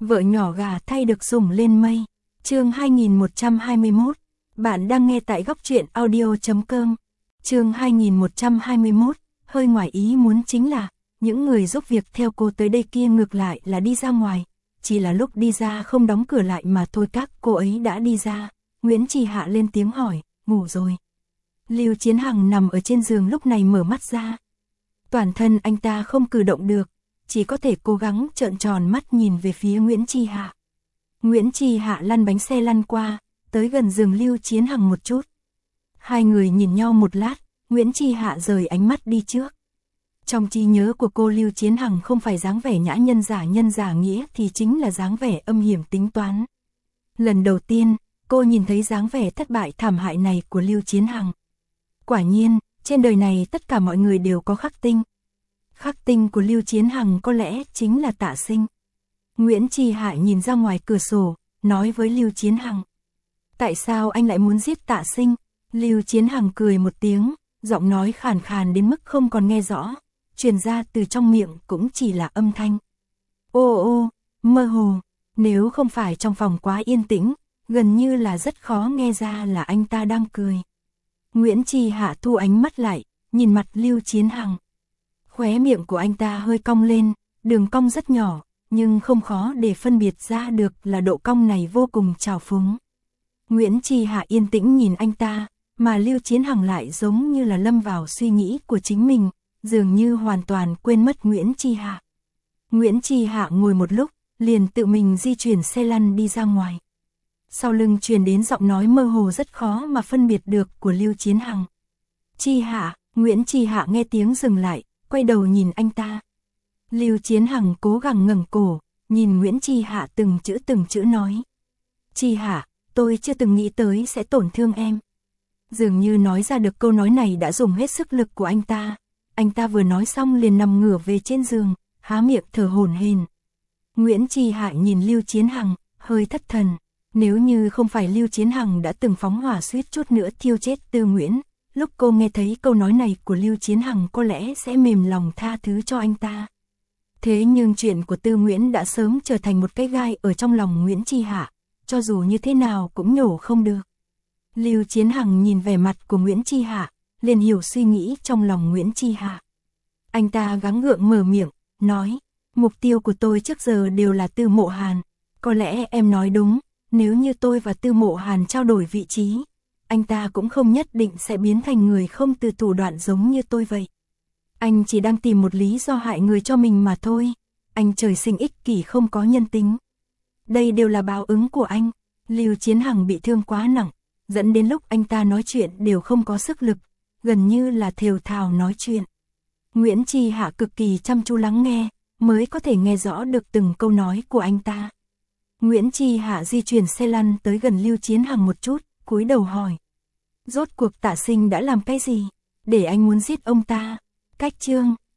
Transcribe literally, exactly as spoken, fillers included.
Vợ nhỏ gà thay được sủng lên mây. Chương hai nghìn một trăm hai mươi mốt. Bạn đang nghe tại góc truyện audio chấm com. Chương hai nghìn một trăm hai mươi mốt. Hơi ngoài ý muốn chính là những người giúp việc theo cô tới đây kia ngược lại là đi ra ngoài, chỉ là lúc đi ra không đóng cửa lại mà thôi. Các cô ấy đã đi ra. Nguyễn Trì Hạ lên tiếng hỏi, ngủ rồi. Lưu Chiến Hằng nằm ở trên giường lúc này mở mắt ra. Toàn thân anh ta không cử động được, chỉ có thể cố gắng trợn tròn mắt nhìn về phía Nguyễn Trì Hạ. Nguyễn Trì Hạ lăn bánh xe lăn qua, tới gần giường Lưu Chiến Hằng một chút. Hai người nhìn nhau một lát, Nguyễn Trì Hạ rời ánh mắt đi trước. Trong trí nhớ của cô, Lưu Chiến Hằng không phải dáng vẻ nhã nhân giả nhân giả nghĩa thì chính là dáng vẻ âm hiểm tính toán. Lần đầu tiên, cô nhìn thấy dáng vẻ thất bại thảm hại này của Lưu Chiến Hằng. Quả nhiên, trên đời này tất cả mọi người đều có khắc tinh. Khắc tinh của Lưu Chiến Hằng có lẽ chính là Tạ Sinh. Nguyễn Trì Hạ nhìn ra ngoài cửa sổ, nói với Lưu Chiến Hằng. Tại sao anh lại muốn giết Tạ Sinh? Lưu Chiến Hằng cười một tiếng, giọng nói khàn khàn đến mức không còn nghe rõ, truyền ra từ trong miệng cũng chỉ là âm thanh. Ô ô, mơ hồ, nếu không phải trong phòng quá yên tĩnh, gần như là rất khó nghe ra là anh ta đang cười. Nguyễn Trì Hạ thu ánh mắt lại, nhìn mặt Lưu Chiến Hằng. Khóe miệng của anh ta hơi cong lên, đường cong rất nhỏ, nhưng không khó để phân biệt ra được là độ cong này vô cùng trào phúng. Nguyễn Trì Hạ yên tĩnh nhìn anh ta, mà Lưu Chiến Hằng lại giống như là lâm vào suy nghĩ của chính mình, dường như hoàn toàn quên mất Nguyễn Trì Hạ. Nguyễn Trì Hạ ngồi một lúc, liền tự mình di chuyển xe lăn đi ra ngoài. Sau lưng truyền đến giọng nói mơ hồ rất khó mà phân biệt được của Lưu Chiến Hằng. Trì Hạ, Nguyễn Trì Hạ nghe tiếng dừng lại, quay đầu nhìn anh ta. Lưu Chiến Hằng cố gắng ngẩng cổ, nhìn Nguyễn Trì Hạ từng chữ từng chữ nói. Trì Hạ, tôi chưa từng nghĩ tới sẽ tổn thương em. Dường như nói ra được câu nói này đã dùng hết sức lực của anh ta. Anh ta vừa nói xong liền nằm ngửa về trên giường, há miệng thở hổn hển. Nguyễn Trì Hạ nhìn Lưu Chiến Hằng, hơi thất thần. Nếu như không phải Lưu Chiến Hằng đã từng phóng hỏa suýt chút nữa thiêu chết Tư Nguyễn, lúc cô nghe thấy câu nói này của Lưu Chiến Hằng có lẽ sẽ mềm lòng tha thứ cho anh ta. Thế nhưng chuyện của Tư Nguyễn đã sớm trở thành một cái gai ở trong lòng Nguyễn Trì Hạ, cho dù như thế nào cũng nhổ không được. Lưu Chiến Hằng nhìn vẻ mặt của Nguyễn Trì Hạ, liền hiểu suy nghĩ trong lòng Nguyễn Trì Hạ. Anh ta gắng gượng mở miệng, nói, mục tiêu của tôi trước giờ đều là Tư Mộ Hàn. Có lẽ em nói đúng, nếu như tôi và Tư Mộ Hàn trao đổi vị trí, anh ta cũng không nhất định sẽ biến thành người không từ thủ đoạn giống như tôi vậy. Anh chỉ đang tìm một lý do hại người cho mình mà thôi. Anh trời sinh ích kỷ không có nhân tính. Đây đều là báo ứng của anh. Lưu Chiến Hằng bị thương quá nặng, dẫn đến lúc anh ta nói chuyện đều không có sức lực, gần như là thều thào nói chuyện. Nguyễn Trì Hạ cực kỳ chăm chú lắng nghe, mới có thể nghe rõ được từng câu nói của anh ta. Nguyễn Trì Hạ di chuyển xe lăn tới gần Lưu Chiến Hằng một chút, cúi đầu hỏi. Rốt cuộc Tạ Sinh đã làm cái gì, để anh muốn giết ông ta? Cách chương,